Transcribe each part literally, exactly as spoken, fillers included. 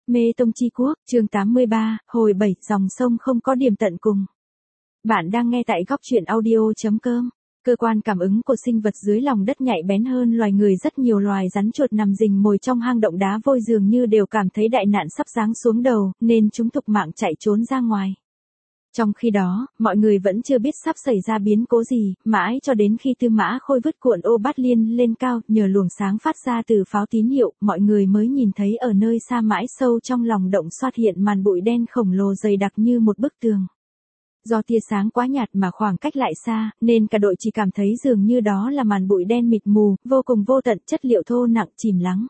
Mê Tông Chi Quốc, chương tám mươi ba, hồi bảy, dòng sông không có điểm tận cùng. Bạn đang nghe tại góc truyện audio.com. Cơ quan cảm ứng của sinh vật dưới lòng đất nhạy bén hơn loài người rất nhiều. Loài rắn chuột nằm rình mồi trong hang động đá vôi dường như đều cảm thấy đại nạn sắp giáng xuống đầu, nên chúng thục mạng chạy trốn ra ngoài. Trong khi đó, mọi người vẫn chưa biết sắp xảy ra biến cố gì, mãi cho đến khi Tư Mã Khôi vứt cuộn ô bát liên lên cao, nhờ luồng sáng phát ra từ pháo tín hiệu, mọi người mới nhìn thấy ở nơi xa mãi sâu trong lòng động xuất hiện màn bụi đen khổng lồ dày đặc như một bức tường. Do tia sáng quá nhạt mà khoảng cách lại xa, nên cả đội chỉ cảm thấy dường như đó là màn bụi đen mịt mù, vô cùng vô tận, chất liệu thô nặng chìm lắng.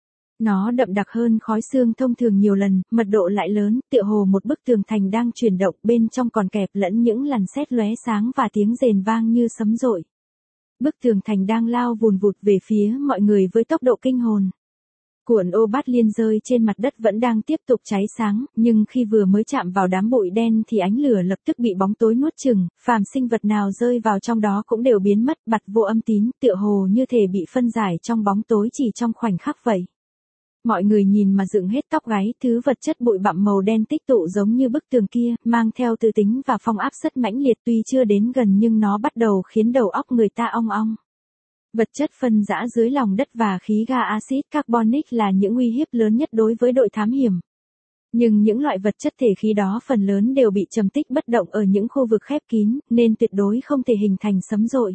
Nó đậm đặc hơn khói xương thông thường nhiều lần, mật độ lại lớn, tựa hồ một bức tường thành đang chuyển động, bên trong còn kẹp lẫn những làn sét lóe sáng và tiếng rền vang như sấm dội. Bức tường thành đang lao vùn vụt về phía mọi người với tốc độ kinh hồn. Cuộn ô bát liên rơi trên mặt đất vẫn đang tiếp tục cháy sáng, nhưng khi vừa mới chạm vào đám bụi đen thì ánh lửa lập tức bị bóng tối nuốt chửng, phàm sinh vật nào rơi vào trong đó cũng đều biến mất, bặt vô âm tín, tựa hồ như thể bị phân giải trong bóng tối chỉ trong khoảnh khắc vậy. Mọi người nhìn mà dựng hết tóc gáy, thứ vật chất bụi bặm màu đen tích tụ giống như bức tường kia, mang theo tự tính và phong áp rất mãnh liệt, tuy chưa đến gần nhưng nó bắt đầu khiến đầu óc người ta ong ong. Vật chất phân rã dưới lòng đất và khí ga axit carbonic là những uy hiếp lớn nhất đối với đội thám hiểm. Nhưng những loại vật chất thể khí đó phần lớn đều bị trầm tích bất động ở những khu vực khép kín, nên tuyệt đối không thể hình thành sấm dội.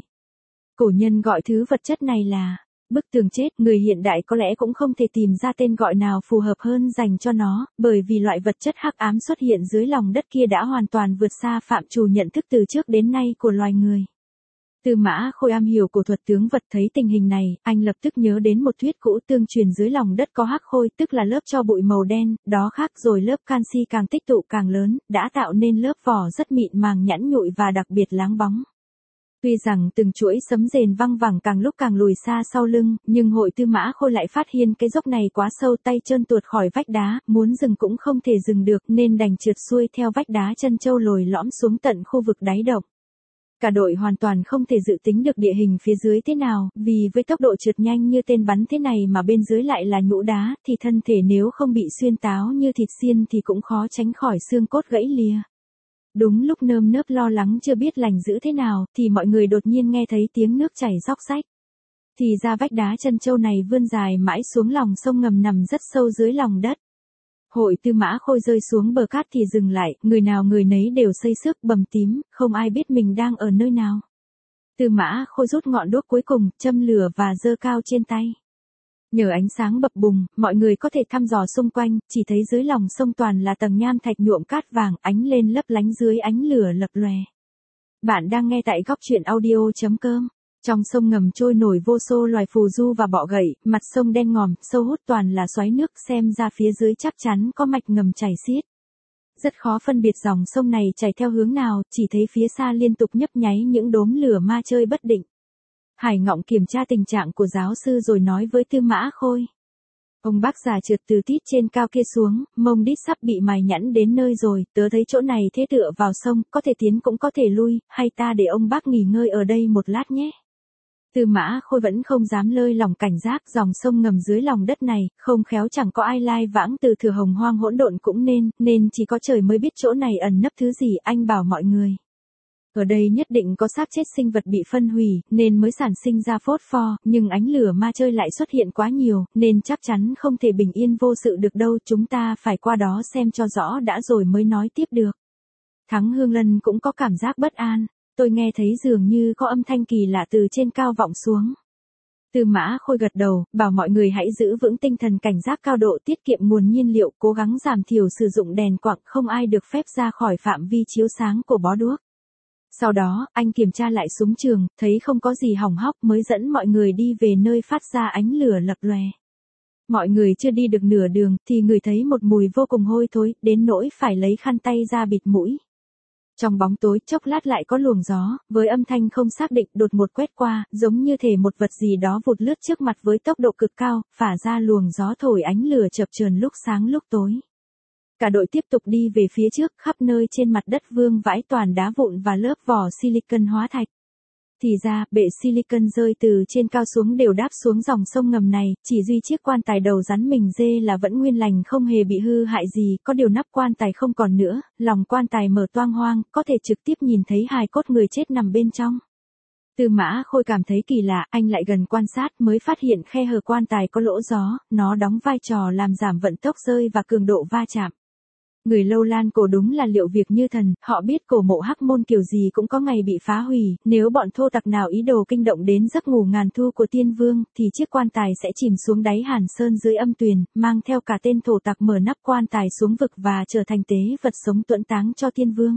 Cổ nhân gọi thứ vật chất này là bức tường chết, người hiện đại có lẽ cũng không thể tìm ra tên gọi nào phù hợp hơn dành cho nó, bởi vì loại vật chất hắc ám xuất hiện dưới lòng đất kia đã hoàn toàn vượt xa phạm trù nhận thức từ trước đến nay của loài người. Tư Mã Khôi am hiểu cổ thuật tướng vật, thấy tình hình này, anh lập tức nhớ đến một thuyết cũ tương truyền dưới lòng đất có hắc khôi, tức là lớp tro bụi màu đen, đó khác rồi lớp canxi càng tích tụ càng lớn, đã tạo nên lớp vỏ rất mịn màng nhẵn nhụi và đặc biệt láng bóng. Tuy rằng từng chuỗi sấm rền văng vẳng càng lúc càng lùi xa sau lưng, nhưng hội Tư Mã Khôi lại phát hiện cái dốc này quá sâu, tay trơn tuột khỏi vách đá, muốn dừng cũng không thể dừng được nên đành trượt xuôi theo vách đá chân châu lồi lõm xuống tận khu vực đáy động. Cả đội hoàn toàn không thể dự tính được địa hình phía dưới thế nào, vì với tốc độ trượt nhanh như tên bắn thế này mà bên dưới lại là nhũ đá, thì thân thể nếu không bị xuyên táo như thịt xiên thì cũng khó tránh khỏi xương cốt gãy lìa. Đúng lúc nơm nớp lo lắng chưa biết lành giữ thế nào, thì mọi người đột nhiên nghe thấy tiếng nước chảy róc rách. Thì ra vách đá chân châu này vươn dài mãi xuống lòng sông ngầm nằm rất sâu dưới lòng đất. Hội Tư Mã Khôi rơi xuống bờ cát thì dừng lại, người nào người nấy đều xây sức bầm tím, không ai biết mình đang ở nơi nào. Tư Mã Khôi rút ngọn đuốc cuối cùng, châm lửa và giơ cao trên tay. Nhờ ánh sáng bập bùng, mọi người có thể thăm dò xung quanh, chỉ thấy dưới lòng sông toàn là tầng nham thạch nhuộm cát vàng, ánh lên lấp lánh dưới ánh lửa lập lòe. Bạn đang nghe tại góc truyện audio.com. Trong sông ngầm trôi nổi vô số loài phù du và bọ gậy, mặt sông đen ngòm, sâu hút toàn là xoáy nước, xem ra phía dưới chắc chắn có mạch ngầm chảy xiết. Rất khó phân biệt dòng sông này chảy theo hướng nào, chỉ thấy phía xa liên tục nhấp nháy những đốm lửa ma chơi bất định. Hải Ngọng kiểm tra tình trạng của giáo sư rồi nói với Tư Mã Khôi. Ông bác già trượt từ tít trên cao kia xuống, mông đít sắp bị mài nhẵn đến nơi rồi, tớ thấy chỗ này thế tựa vào sông, có thể tiến cũng có thể lui, hay ta để ông bác nghỉ ngơi ở đây một lát nhé. Tư Mã Khôi vẫn không dám lơi lòng cảnh giác, dòng sông ngầm dưới lòng đất này, không khéo chẳng có ai lai vãng từ thừa hồng hoang hỗn độn cũng nên, nên chỉ có trời mới biết chỗ này ẩn nấp thứ gì, anh bảo mọi người. Ở đây nhất định có xác chết sinh vật bị phân hủy, nên mới sản sinh ra phốt pho, nhưng ánh lửa ma chơi lại xuất hiện quá nhiều, nên chắc chắn không thể bình yên vô sự được đâu, chúng ta phải qua đó xem cho rõ đã rồi mới nói tiếp được. Thắng Hương Lân cũng có cảm giác bất an, tôi nghe thấy dường như có âm thanh kỳ lạ từ trên cao vọng xuống. Tư Mã Khôi gật đầu, bảo mọi người hãy giữ vững tinh thần cảnh giác cao độ, tiết kiệm nguồn nhiên liệu, cố gắng giảm thiểu sử dụng đèn quặng, không ai được phép ra khỏi phạm vi chiếu sáng của bó đuốc. Sau đó, anh kiểm tra lại súng trường, thấy không có gì hỏng hóc mới dẫn mọi người đi về nơi phát ra ánh lửa lập lòe. Mọi người chưa đi được nửa đường, thì người thấy một mùi vô cùng hôi thối, đến nỗi phải lấy khăn tay ra bịt mũi. Trong bóng tối, chốc lát lại có luồng gió, với âm thanh không xác định đột ngột quét qua, giống như thể một vật gì đó vụt lướt trước mặt với tốc độ cực cao, phả ra luồng gió thổi ánh lửa chập chờn lúc sáng lúc tối. Cả đội tiếp tục đi về phía trước, khắp nơi trên mặt đất vương vãi toàn đá vụn và lớp vỏ silicon hóa thạch. Thì ra, bệ silicon rơi từ trên cao xuống đều đáp xuống dòng sông ngầm này, chỉ duy chiếc quan tài đầu rắn mình dê là vẫn nguyên lành không hề bị hư hại gì, có điều nắp quan tài không còn nữa, lòng quan tài mở toang hoang, có thể trực tiếp nhìn thấy hài cốt người chết nằm bên trong. Tư Mã Khôi cảm thấy kỳ lạ, anh lại gần quan sát mới phát hiện khe hở quan tài có lỗ gió, nó đóng vai trò làm giảm vận tốc rơi và cường độ va chạm. Người Lâu Lan cổ đúng là liệu việc như thần, họ biết cổ mộ Hắc Môn kiểu gì cũng có ngày bị phá hủy, nếu bọn thô tặc nào ý đồ kinh động đến giấc ngủ ngàn thu của tiên vương, thì chiếc quan tài sẽ chìm xuống đáy Hàn Sơn dưới âm tuyền, mang theo cả tên thổ tặc mở nắp quan tài xuống vực và trở thành tế vật sống tuẫn táng cho tiên vương.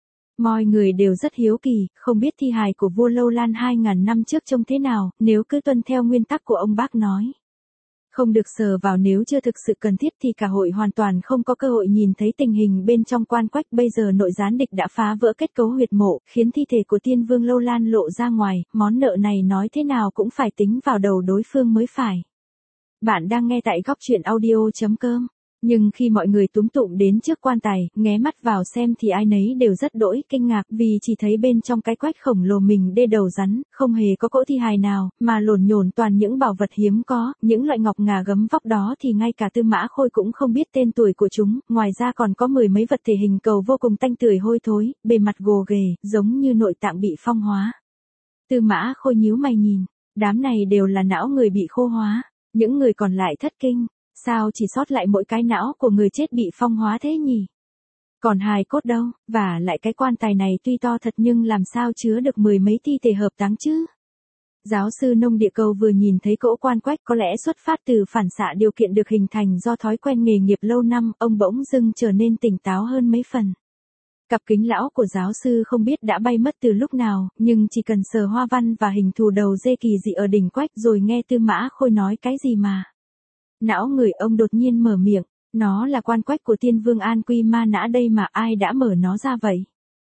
Mọi người đều rất hiếu kỳ, không biết thi hài của vua Lâu Lan hai ngàn năm trước trông thế nào, nếu cứ tuân theo nguyên tắc của ông bác nói. Không được sờ vào nếu chưa thực sự cần thiết thì cả hội hoàn toàn không có cơ hội nhìn thấy tình hình bên trong quan quách. Bây giờ nội gián địch đã phá vỡ kết cấu huyệt mộ, khiến thi thể của tiên vương Lâu Lan lộ ra ngoài, món nợ này nói thế nào cũng phải tính vào đầu đối phương mới phải. Bạn đang nghe tại góc truyện audio chấm com. Nhưng khi mọi người túm tụm đến trước quan tài, nghé mắt vào xem thì ai nấy đều rất đỗi kinh ngạc vì chỉ thấy bên trong cái quách khổng lồ mình đê đầu rắn, không hề có cỗ thi hài nào, mà lổn nhổn toàn những bảo vật hiếm có, những loại ngọc ngà gấm vóc đó thì ngay cả Tư Mã Khôi cũng không biết tên tuổi của chúng, ngoài ra còn có mười mấy vật thể hình cầu vô cùng tanh tưởi hôi thối, bề mặt gồ ghề, giống như nội tạng bị phong hóa. Tư Mã Khôi nhíu mày nhìn, đám này đều là não người bị khô hóa, những người còn lại thất kinh. Sao chỉ sót lại mỗi cái não của người chết bị phong hóa thế nhỉ? Còn hài cốt đâu, và lại cái quan tài này tuy to thật nhưng làm sao chứa được mười mấy thi thể hợp táng chứ? Giáo sư nông địa cầu vừa nhìn thấy cỗ quan quách có lẽ xuất phát từ phản xạ điều kiện được hình thành do thói quen nghề nghiệp lâu năm, ông bỗng dưng trở nên tỉnh táo hơn mấy phần. Cặp kính lão của giáo sư không biết đã bay mất từ lúc nào, nhưng chỉ cần sờ hoa văn và hình thù đầu dê kỳ dị ở đỉnh quách rồi nghe Tư Mã Khôi nói cái gì mà. Não người ông đột nhiên mở miệng, nó là quan quách của tiên vương An Quy Ma Nã đây mà ai đã mở nó ra vậy?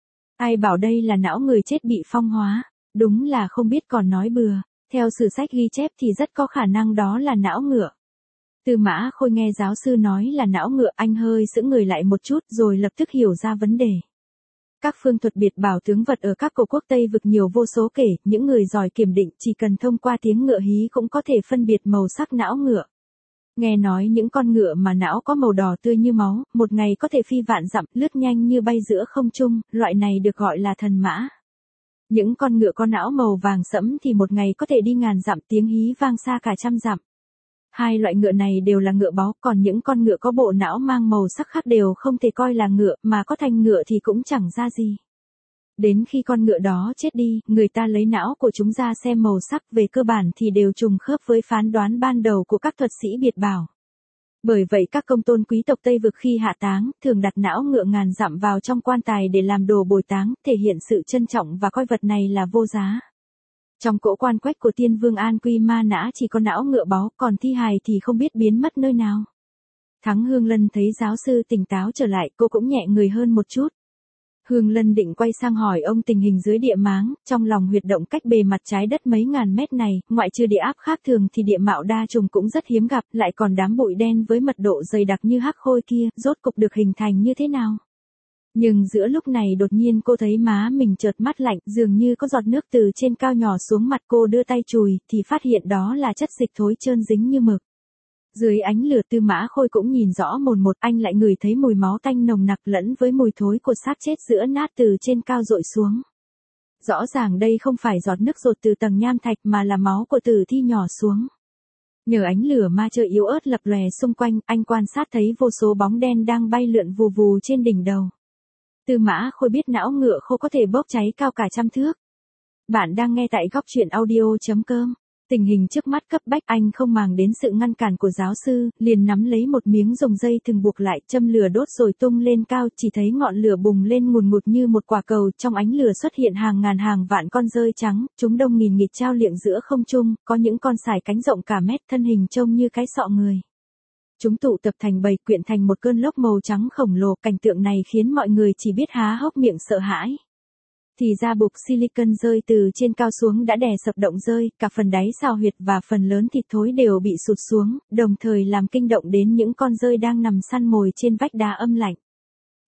Ai bảo đây là não người chết bị phong hóa? Đúng là không biết còn nói bừa, theo sử sách ghi chép thì rất có khả năng đó là não ngựa. Tư Mã Khôi nghe giáo sư nói là não ngựa, anh hơi sững người lại một chút rồi lập tức hiểu ra vấn đề. Các phương thuật biệt bảo tướng vật ở các cổ quốc Tây vực nhiều vô số kể, những người giỏi kiểm định chỉ cần thông qua tiếng ngựa hí cũng có thể phân biệt màu sắc não ngựa. Nghe nói những con ngựa mà não có màu đỏ tươi như máu, một ngày có thể phi vạn dặm, lướt nhanh như bay giữa không trung, loại này được gọi là thần mã. Những con ngựa có não màu vàng sẫm thì một ngày có thể đi ngàn dặm, tiếng hí vang xa cả trăm dặm. Hai loại ngựa này đều là ngựa báu, còn những con ngựa có bộ não mang màu sắc khác đều không thể coi là ngựa, mà có thành ngựa thì cũng chẳng ra gì. Đến khi con ngựa đó chết đi, người ta lấy não của chúng ra xem màu sắc, về cơ bản thì đều trùng khớp với phán đoán ban đầu của các thuật sĩ biệt bảo. Bởi vậy các công tôn quý tộc Tây vực khi hạ táng, thường đặt não ngựa ngàn dặm vào trong quan tài để làm đồ bồi táng, thể hiện sự trân trọng và coi vật này là vô giá. Trong cỗ quan quách của tiên vương An Quy Ma Nã chỉ có não ngựa báu, còn thi hài thì không biết biến mất nơi nào. Thắng Hương Lân thấy giáo sư tỉnh táo trở lại, cô cũng nhẹ người hơn một chút. Hương Lân định quay sang hỏi ông tình hình dưới địa máng, trong lòng huyệt động cách bề mặt trái đất mấy ngàn mét này, ngoại trừ địa áp khác thường thì địa mạo đa trùng cũng rất hiếm gặp, lại còn đám bụi đen với mật độ dày đặc như hắc khôi kia, rốt cục được hình thành như thế nào? Nhưng giữa lúc này đột nhiên cô thấy má mình chợt mát lạnh, dường như có giọt nước từ trên cao nhỏ xuống mặt, cô đưa tay chùi, thì phát hiện đó là chất dịch thối trơn dính như mực. Dưới ánh lửa Tư Mã Khôi cũng nhìn rõ mồn một, anh lại ngửi thấy mùi máu tanh nồng nặc lẫn với mùi thối của xác chết giữa nát từ trên cao dội xuống. Rõ ràng đây không phải giọt nước dột từ tầng nham thạch mà là máu của tử thi nhỏ xuống. Nhờ ánh lửa ma chơi yếu ớt lập lòe xung quanh, anh quan sát thấy vô số bóng đen đang bay lượn vù vù trên đỉnh đầu. Tư Mã Khôi biết não ngựa khô có thể bốc cháy cao cả trăm thước. Bạn đang nghe tại góc truyện audio chấm com. Tình hình trước mắt cấp bách, anh không màng đến sự ngăn cản của giáo sư, liền nắm lấy một miếng rồng dây thừng buộc lại, châm lửa đốt rồi tung lên cao, chỉ thấy ngọn lửa bùng lên ngùn ngụt như một quả cầu, trong ánh lửa xuất hiện hàng ngàn hàng vạn con dơi trắng, chúng đông nghìn nghịt trao liệng giữa không trung, có những con sải cánh rộng cả mét, thân hình trông như cái sọ người. Chúng tụ tập thành bầy, quyện thành một cơn lốc màu trắng khổng lồ, cảnh tượng này khiến mọi người chỉ biết há hốc miệng sợ hãi. Thì ra bục silicon rơi từ trên cao xuống đã đè sập động rơi, cả phần đáy sao huyệt và phần lớn thịt thối đều bị sụt xuống, đồng thời làm kinh động đến những con rơi đang nằm săn mồi trên vách đá âm lạnh.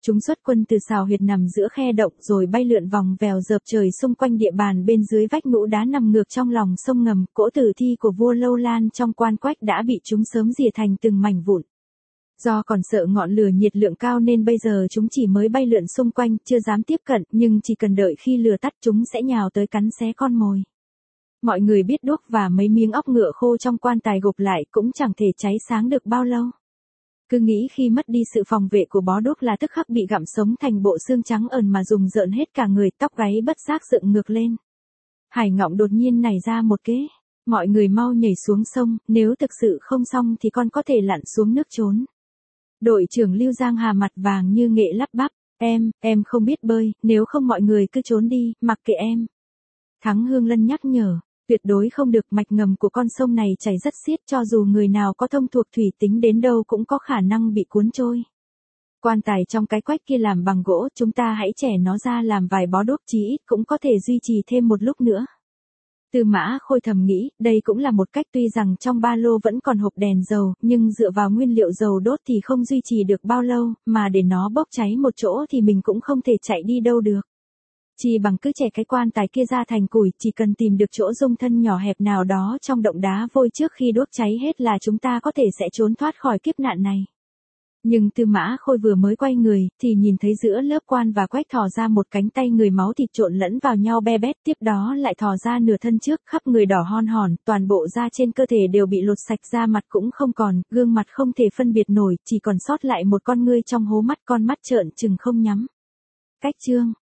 Chúng xuất quân từ xào huyệt nằm giữa khe động rồi bay lượn vòng vèo dợp trời xung quanh địa bàn bên dưới vách nhũ đá nằm ngược trong lòng sông ngầm. Cỗ tử thi của vua Lâu Lan trong quan quách đã bị chúng sớm rỉa thành từng mảnh vụn. Do còn sợ ngọn lửa nhiệt lượng cao nên bây giờ chúng chỉ mới bay lượn xung quanh, chưa dám tiếp cận, nhưng chỉ cần đợi khi lửa tắt chúng sẽ nhào tới cắn xé con mồi. Mọi người biết đuốc và mấy miếng óc ngựa khô trong quan tài gộp lại cũng chẳng thể cháy sáng được bao lâu. Cứ nghĩ khi mất đi sự phòng vệ của bó đuốc là tức khắc bị gặm sống thành bộ xương trắng ẩn mà dùng rợn hết cả người, tóc gáy bất giác dựng ngược lên. Hải Ngọng đột nhiên nảy ra một kế. Mọi người mau nhảy xuống sông, nếu thực sự không xong thì con có thể lặn xuống nước trốn. Đội trưởng Lưu Giang Hà mặt vàng như nghệ lắp bắp, em, em không biết bơi, nếu không mọi người cứ trốn đi, mặc kệ em. Thắng Hương Lân nhắc nhở, tuyệt đối không được, mạch ngầm của con sông này chảy rất xiết, cho dù người nào có thông thuộc thủy tính đến đâu cũng có khả năng bị cuốn trôi. Quan tài trong cái quách kia làm bằng gỗ, chúng ta hãy chẻ nó ra làm vài bó đuốc, chí ít cũng có thể duy trì thêm một lúc nữa. Tư Mã Khôi thầm nghĩ, đây cũng là một cách, tuy rằng trong ba lô vẫn còn hộp đèn dầu, nhưng dựa vào nguyên liệu dầu đốt thì không duy trì được bao lâu, mà để nó bốc cháy một chỗ thì mình cũng không thể chạy đi đâu được. Chỉ bằng cứ chẻ cái quan tài kia ra thành củi, chỉ cần tìm được chỗ dung thân nhỏ hẹp nào đó trong động đá vôi trước khi đuốc cháy hết là chúng ta có thể sẽ trốn thoát khỏi kiếp nạn này. Nhưng Tư Mã Khôi vừa mới quay người, thì nhìn thấy giữa lớp quan và quách thò ra một cánh tay người, máu thịt trộn lẫn vào nhau be bét, tiếp đó lại thò ra nửa thân trước, khắp người đỏ hon hòn, toàn bộ da trên cơ thể đều bị lột sạch, da mặt cũng không còn, gương mặt không thể phân biệt nổi, chỉ còn sót lại một con ngươi trong hố mắt, con mắt trợn trừng không nhắm. Cách chương